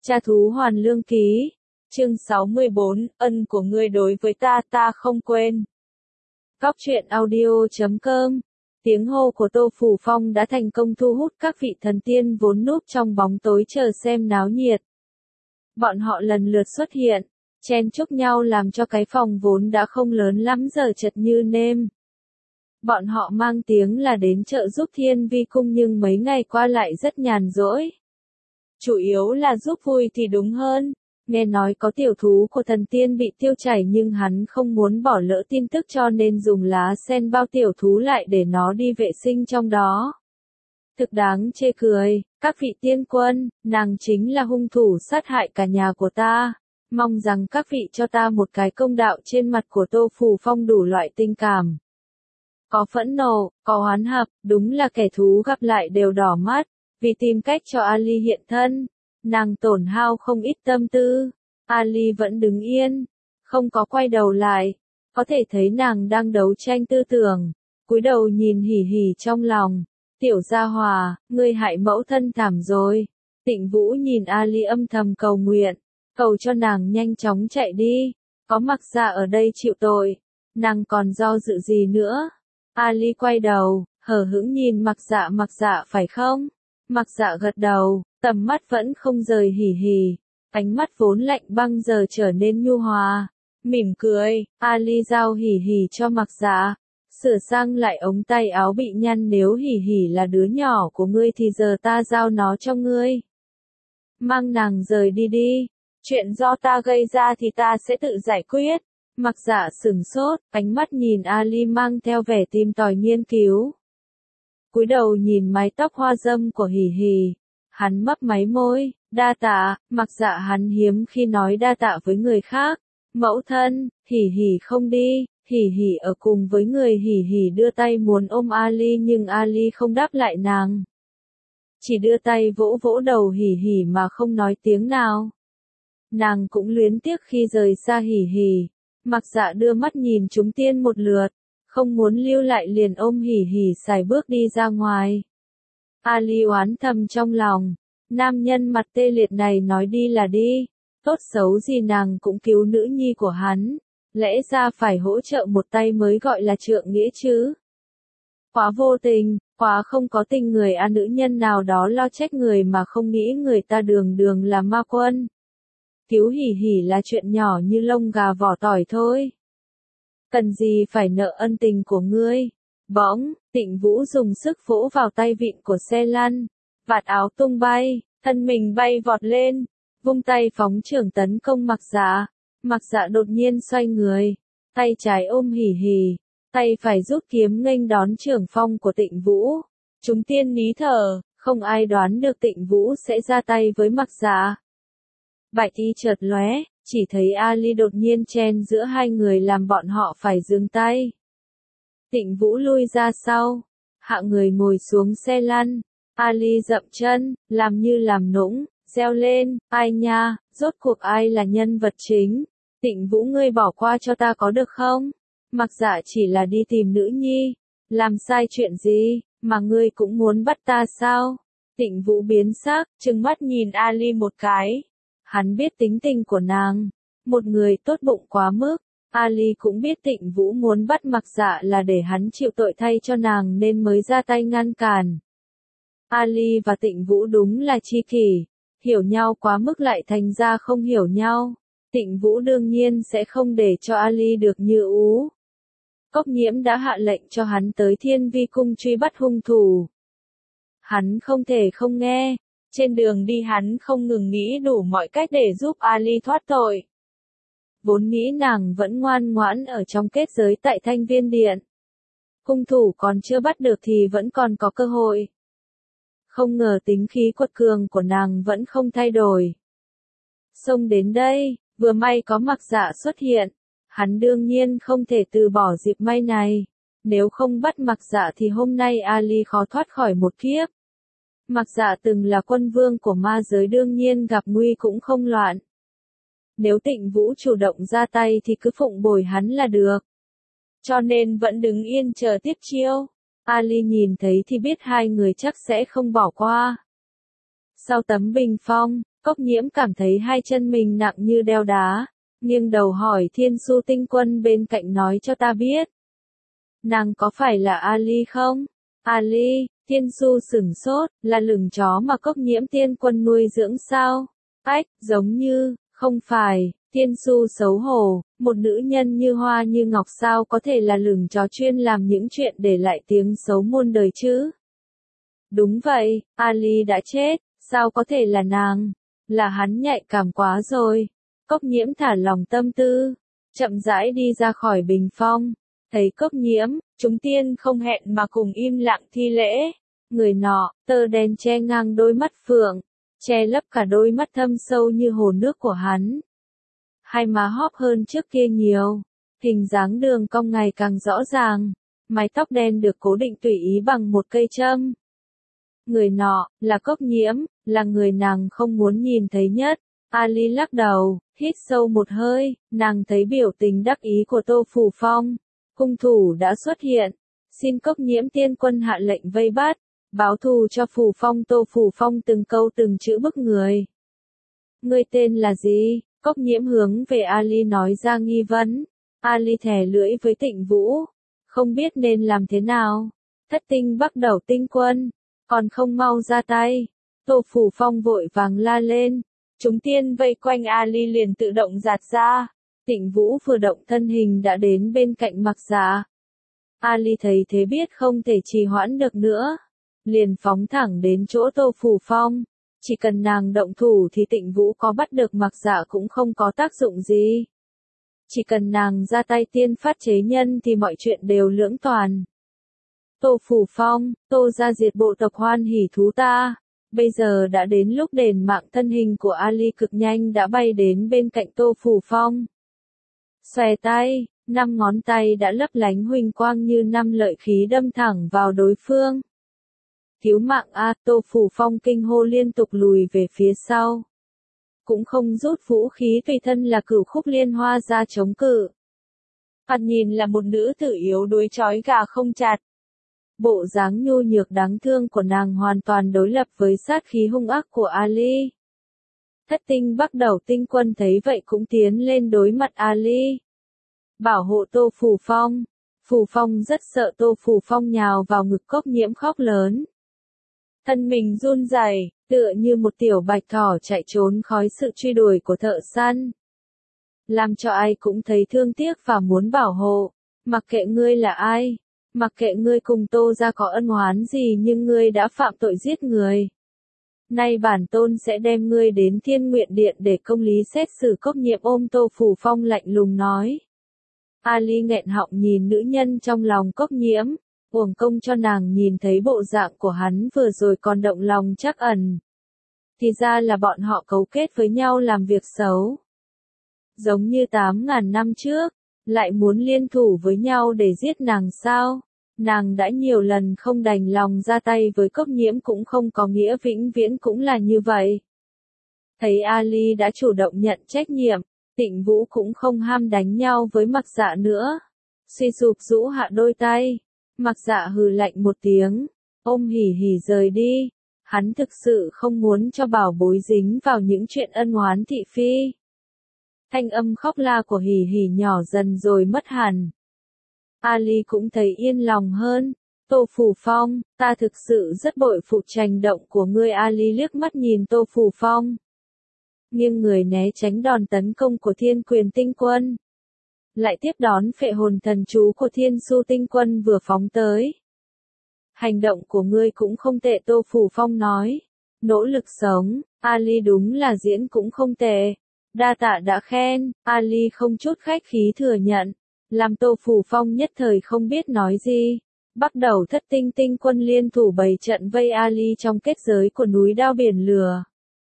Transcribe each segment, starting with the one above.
Cha thú hoàn lương ký. Chương 64, ân của ngươi đối với ta ta không quên. Góc truyện audio.com. Tiếng hô của Tô Phủ Phong đã thành công thu hút các vị thần tiên vốn núp trong bóng tối chờ xem náo nhiệt. Bọn họ lần lượt xuất hiện, chen chúc nhau làm cho cái phòng vốn đã không lớn lắm giờ chật như nêm. Bọn họ mang tiếng là đến trợ giúp Thiên Vi Cung nhưng mấy ngày qua lại rất nhàn rỗi. Chủ yếu là giúp vui thì đúng hơn. Nghe nói có tiểu thú của thần tiên bị tiêu chảy nhưng hắn không muốn bỏ lỡ tin tức cho nên dùng lá sen bao tiểu thú lại để nó đi vệ sinh trong đó. Thực đáng chê cười, các vị tiên quân, nàng chính là hung thủ sát hại cả nhà của ta. Mong rằng các vị cho ta một cái công đạo. Trên mặt của Tô Phủ Phong đủ loại tình cảm. Có phẫn nộ, có oán hận, đúng là kẻ thú gặp lại đều đỏ mắt. Vì tìm cách cho Ali hiện thân, nàng tổn hao không ít tâm tư. Ali vẫn đứng yên, không có quay đầu lại. Có thể thấy nàng đang đấu tranh tư tưởng, cúi đầu nhìn hỉ hỉ trong lòng. Tiểu gia hòa, ngươi hại mẫu thân thảm rồi. Tịnh Vũ nhìn Ali âm thầm cầu nguyện, cầu cho nàng nhanh chóng chạy đi. Có Mặc Dạ ở đây chịu tội, nàng còn do dự gì nữa. Ali quay đầu, hờ hững nhìn Mặc Dạ phải không? Mặc Dạ gật đầu, tầm mắt vẫn không rời hỉ hỉ, ánh mắt vốn lạnh băng giờ trở nên nhu hòa, mỉm cười. Ali giao hỉ hỉ cho Mặc Dạ, sửa sang lại ống tay áo bị nhăn. Nếu hỉ hỉ là đứa nhỏ của ngươi thì giờ ta giao nó cho ngươi. Mang nàng rời đi đi, chuyện do ta gây ra thì ta sẽ tự giải quyết. Mặc Dạ sửng sốt, ánh mắt nhìn Ali mang theo vẻ tìm tòi nghiên cứu. Cúi đầu nhìn mái tóc hoa dâm của hỉ hỉ, hắn mấp máy môi, đa tạ. Mặc Dạ hắn hiếm khi nói đa tạ với người khác. Mẫu thân, hỉ hỉ không đi, hỉ hỉ ở cùng với người. Hỉ hỉ đưa tay muốn ôm Ali nhưng Ali không đáp lại nàng. Chỉ đưa tay vỗ vỗ đầu hỉ hỉ mà không nói tiếng nào. Nàng cũng luyến tiếc khi rời xa hỉ hỉ. Mặc Dạ đưa mắt nhìn chúng tiên một lượt, không muốn lưu lại liền ôm hỉ hỉ xài bước đi ra ngoài. Ali oán thầm trong lòng, nam nhân mặt tê liệt này nói đi là đi, tốt xấu gì nàng cũng cứu nữ nhi của hắn, lẽ ra phải hỗ trợ một tay mới gọi là trượng nghĩa chứ. Quá vô tình, quá không có tình người. Nữ nhân nào đó lo trách người mà không nghĩ người ta đường đường là ma quân. Cứu hỉ hỉ là chuyện nhỏ như lông gà vỏ tỏi thôi. Cần gì phải nợ ân tình của ngươi. Bỗng, Tịnh Vũ dùng sức vỗ vào tay vịn của xe lăn. Vạt áo tung bay, thân mình bay vọt lên, vung tay phóng chưởng tấn công Mặc Dạ. Mặc Dạ đột nhiên xoay người, tay trái ôm hỉ hỉ, tay phải rút kiếm nghênh đón chưởng phong của Tịnh Vũ. Chúng tiên nín thở, không ai đoán được Tịnh Vũ sẽ ra tay với Mặc Dạ. Bạch y chợt lóe, chỉ thấy Ali đột nhiên chen giữa hai người làm bọn họ phải dừng tay. Tịnh Vũ lui ra sau, hạ người ngồi xuống xe lăn. Ali dậm chân, làm như làm nũng, reo lên, ai nha, rốt cuộc ai là nhân vật chính? Tịnh Vũ ngươi bỏ qua cho ta có được không? Mặc Dạ chỉ là đi tìm nữ nhi, làm sai chuyện gì, mà ngươi cũng muốn bắt ta sao? Tịnh Vũ biến sắc, trừng mắt nhìn Ali một cái. Hắn biết tính tình của nàng, một người tốt bụng quá mức. Ali cũng biết Tịnh Vũ muốn bắt Mặc Dạ là để hắn chịu tội thay cho nàng nên mới ra tay ngăn cản. Ali và Tịnh Vũ đúng là tri kỷ, hiểu nhau quá mức lại thành ra không hiểu nhau. Tịnh Vũ đương nhiên sẽ không để cho Ali được như ú. Cốc Nhiễm đã hạ lệnh cho hắn tới Thiên Vi Cung truy bắt hung thủ. Hắn không thể không nghe. Trên đường đi hắn không ngừng nghĩ đủ mọi cách để giúp Ali thoát tội. Vốn nghĩ nàng vẫn ngoan ngoãn ở trong kết giới tại Thanh Viên Điện. Hung thủ còn chưa bắt được thì vẫn còn có cơ hội. Không ngờ tính khí quật cường của nàng vẫn không thay đổi. Xông đến đây, vừa may có Mặc Dạ xuất hiện. Hắn đương nhiên không thể từ bỏ dịp may này. Nếu không bắt Mặc Dạ thì hôm nay Ali khó thoát khỏi một kiếp. Mặc Dạ từng là quân vương của ma giới đương nhiên gặp nguy cũng không loạn. Nếu Tịnh Vũ chủ động ra tay thì cứ phụng bồi hắn là được. Cho nên vẫn đứng yên chờ tiếp chiêu. Ali nhìn thấy thì biết hai người chắc sẽ không bỏ qua. Sau tấm bình phong, Cốc Nhiễm cảm thấy hai chân mình nặng như đeo đá, nghiêng đầu hỏi Thiên Su Tinh Quân bên cạnh nói cho ta biết. Nàng có phải là Ali không? Ali, Thiên Su sửng sốt, là lửng chó mà Cốc Nhiễm tiên quân nuôi dưỡng sao? Ách, giống như, không phải, Thiên Su xấu hổ, một nữ nhân như hoa như ngọc sao có thể là lửng chó chuyên làm những chuyện để lại tiếng xấu muôn đời chứ? Đúng vậy, Ali đã chết, sao có thể là nàng? Là hắn nhạy cảm quá rồi. Cốc Nhiễm thả lòng tâm tư, chậm rãi đi ra khỏi bình phong. Thấy Cốc Nhiễm, chúng tiên không hẹn mà cùng im lặng thi lễ. Người nọ, tơ đen che ngang đôi mắt phượng, che lấp cả đôi mắt thâm sâu như hồ nước của hắn. Hai má hóp hơn trước kia nhiều, hình dáng đường cong ngày càng rõ ràng, mái tóc đen được cố định tùy ý bằng một cây châm. Người nọ, là Cốc Nhiễm, là người nàng không muốn nhìn thấy nhất. Ali lắc đầu, hít sâu một hơi, nàng thấy biểu tình đắc ý của Tô Phủ Phong. Cung thủ đã xuất hiện, xin Cốc Nhiễm tiên quân hạ lệnh vây bắt, báo thù cho Phủ Phong. Tô Phủ Phong từng câu từng chữ bức người. Ngươi tên là gì? Cốc Nhiễm hướng về Ali nói ra nghi vấn. Ali thè lưỡi với Tịnh Vũ, không biết nên làm thế nào. Thất tinh Bắc Đầu tinh quân, còn không mau ra tay. Tô Phủ Phong vội vàng la lên. Chúng tiên vây quanh Ali liền tự động giạt ra. Tịnh Vũ vừa động thân hình đã đến bên cạnh Mặc Dạ. Ali thấy thế biết không thể trì hoãn được nữa, liền phóng thẳng đến chỗ Tô Phủ Phong. Chỉ cần nàng động thủ thì Tịnh Vũ có bắt được Mặc Dạ cũng không có tác dụng gì. Chỉ cần nàng ra tay tiên phát chế nhân thì mọi chuyện đều lưỡng toàn. Tô Phủ Phong, Tô gia diệt bộ tộc Hoan Hỷ Thú ta. Bây giờ đã đến lúc đền mạng. Thân hình của Ali cực nhanh đã bay đến bên cạnh Tô Phủ Phong. Xòe tay, 5 ngón tay đã lấp lánh huỳnh quang như 5 lợi khí đâm thẳng vào đối phương. Cứu mạng a! Tô Phủ Phong kinh hô liên tục lùi về phía sau. Cũng không rút vũ khí tùy thân là Cửu Khúc Liên Hoa ra chống cự. Thoạt nhìn là một nữ tử yếu đuối trói gà không chặt. Bộ dáng nhu nhược đáng thương của nàng hoàn toàn đối lập với sát khí hung ác của Ali. Thất tinh Bắc Đầu tinh quân thấy vậy cũng tiến lên đối mặt Ali. Bảo hộ Tô Phủ Phong. Phủ Phong rất sợ. Tô Phủ Phong nhào vào ngực Cốc Nhiễm khóc lớn. Thân mình run rẩy, tựa như một tiểu bạch thỏ chạy trốn khỏi sự truy đuổi của thợ săn. Làm cho ai cũng thấy thương tiếc và muốn bảo hộ. Mặc kệ ngươi là ai, mặc kệ ngươi cùng Tô gia có ân oán gì nhưng ngươi đã phạm tội giết người. Nay bản tôn sẽ đem ngươi đến Thiên Nguyện Điện để công lý xét xử. Cốc Nhiễm ôm Tô Phủ Phong lạnh lùng nói. Ali nghẹn họng nhìn nữ nhân trong lòng Cốc Nhiễm, uổng công cho nàng nhìn thấy bộ dạng của hắn vừa rồi còn động lòng trắc ẩn. Thì ra là bọn họ cấu kết với nhau làm việc xấu. Giống như 8.000 năm trước, lại muốn liên thủ với nhau để giết nàng sao? Nàng đã nhiều lần không đành lòng ra tay với Cốc Nhiễm cũng không có nghĩa vĩnh viễn cũng là như vậy. Thấy Ali đã chủ động nhận trách nhiệm, Tịnh Vũ cũng không ham đánh nhau với Mặc Dạ nữa. Suy sụp rũ hạ đôi tay, Mặc Dạ hừ lạnh một tiếng, ôm Hỉ Hỉ rời đi. Hắn thực sự không muốn cho bảo bối dính vào những chuyện ân oán thị phi. Thanh âm khóc la của Hỉ Hỉ nhỏ dần rồi mất hẳn. Ali cũng thấy yên lòng hơn. Tô Phủ Phong, ta thực sự rất bội phục hành động của ngươi. Ali liếc mắt nhìn Tô Phủ Phong, nghiêng người né tránh đòn tấn công của Thiên Quyền Tinh Quân. Lại tiếp đón phệ hồn thần chú của Thiên Su Tinh Quân vừa phóng tới. Hành động của ngươi cũng không tệ. Tô Phủ Phong nói. Nỗ lực sống, Ali đúng là diễn cũng không tệ. Đa tạ đã khen. Ali không chút khách khí thừa nhận. Làm Tô Phủ Phong nhất thời không biết nói gì. Bắt đầu Thất tinh tinh quân liên thủ bày trận vây Ali trong kết giới của núi Đao Biển Lửa.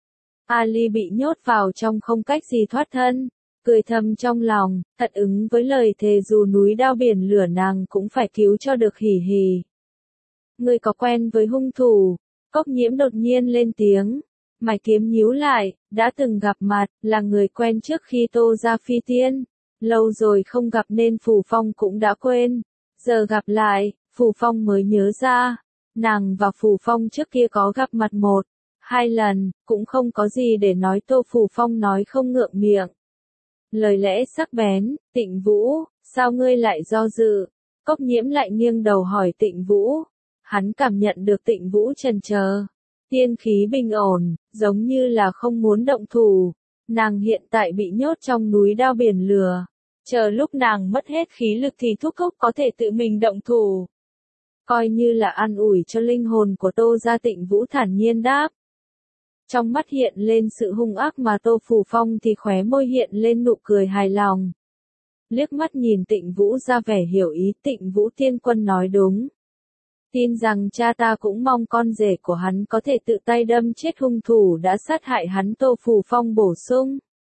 Ali bị nhốt vào trong không cách gì thoát thân. Cười thầm trong lòng, thật ứng với lời thề dù núi Đao Biển Lửa nàng cũng phải cứu cho được Hỉ Hỉ. Ngươi có quen với hung thủ? Cốc Nhiễm đột nhiên lên tiếng. Mày kiếm nhíu lại, đã từng gặp mặt, là người quen trước khi Tô gia phi tiên. Lâu rồi không gặp nên Phủ Phong cũng đã quên. Giờ gặp lại, Phủ Phong mới nhớ ra. Nàng và Phủ Phong trước kia có gặp mặt 1, 2 lần, cũng không có gì để nói. Tô Phù Phong nói không ngượng miệng. Lời lẽ sắc bén, Tịnh Vũ, sao ngươi lại do dự? Cốc Nhiễm lại nghiêng đầu hỏi Tịnh Vũ. Hắn cảm nhận được Tịnh Vũ chần chờ. Tiên khí bình ổn, giống như là không muốn động thủ. Nàng hiện tại bị nhốt trong núi đao biển lửa. Chờ lúc nàng mất hết khí lực thì thúc thúc có thể tự mình động thủ. Coi như là an ủi cho linh hồn của Tô gia. Tịnh Vũ thản nhiên đáp. Trong mắt hiện lên sự hung ác mà Tô Phù Phong thì khóe môi hiện lên nụ cười hài lòng. Liếc mắt nhìn Tịnh Vũ ra vẻ hiểu ý. Tịnh Vũ tiên quân nói đúng. Tin rằng cha ta cũng mong con rể của hắn có thể tự tay đâm chết hung thủ đã sát hại hắn. Tô Phù Phong bổ sung.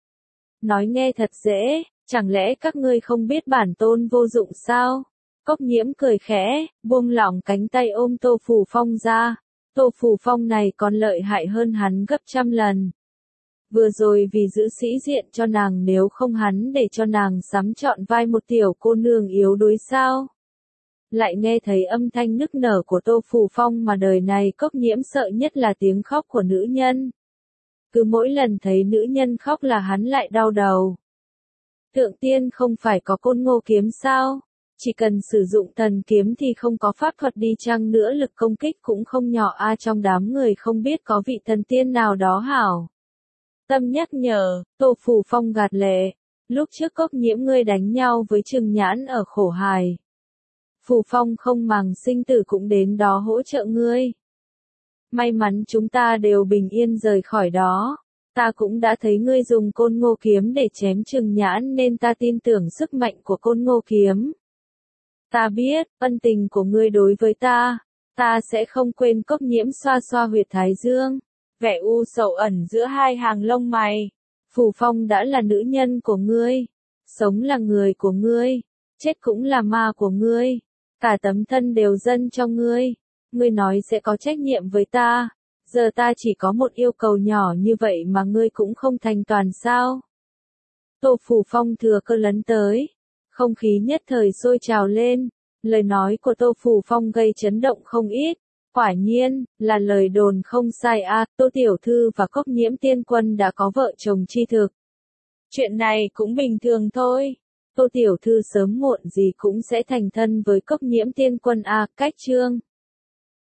Nói nghe thật dễ, chẳng lẽ các ngươi không biết bản tôn vô dụng sao? Cốc Nhiễm cười khẽ, buông lỏng cánh tay ôm Tô Phù Phong ra. Tô Phù Phong này còn lợi hại hơn hắn gấp trăm lần. Vừa rồi vì giữ sĩ diện cho nàng, nếu không hắn để cho nàng sắm trọn vai một tiểu cô nương yếu đuối sao? Lại nghe thấy âm thanh nức nở của Tô Phù Phong mà đời này Cốc Nhiễm sợ nhất là tiếng khóc của nữ nhân. Cứ mỗi lần thấy nữ nhân khóc là hắn lại đau đầu. Thượng tiên không phải có Côn Ngô kiếm sao? Chỉ cần sử dụng thần kiếm thì không có pháp thuật đi chăng nữa lực công kích cũng không nhỏ trong đám người không biết có vị thần tiên nào đó hảo. Tâm nhắc nhở, Tô Phù Phong gạt lệ. Lúc trước Cốc Nhiễm ngươi đánh nhau với Trừng Nhãn ở Khổ Hài. Phù Phong không màng sinh tử cũng đến đó hỗ trợ ngươi. May mắn chúng ta đều bình yên rời khỏi đó. Ta cũng đã thấy ngươi dùng Côn Ngô kiếm để chém Trừng Nhãn nên ta tin tưởng sức mạnh của Côn Ngô kiếm. Ta biết, ân tình của ngươi đối với ta sẽ không quên. Cốc Nhiễm xoa xoa huyệt thái dương, vẻ u sầu ẩn giữa hai hàng lông mày. Phù Phong đã là nữ nhân của ngươi, sống là người của ngươi, chết cũng là ma của ngươi, cả tấm thân đều dâng cho ngươi. Ngươi nói sẽ có trách nhiệm với ta, giờ ta chỉ có một yêu cầu nhỏ như vậy mà ngươi cũng không thành toàn sao? Tô Phù Phong thừa cơ lấn tới. Không khí nhất thời sôi trào lên, lời nói của Tô Phù Phong gây chấn động không ít. Quả nhiên, là lời đồn không sai Tô Tiểu Thư và Cốc Nhiễm tiên quân đã có vợ chồng chi thực. Chuyện này cũng bình thường thôi. Tô Tiểu Thư sớm muộn gì cũng sẽ thành thân với Cốc Nhiễm tiên quân cách chương.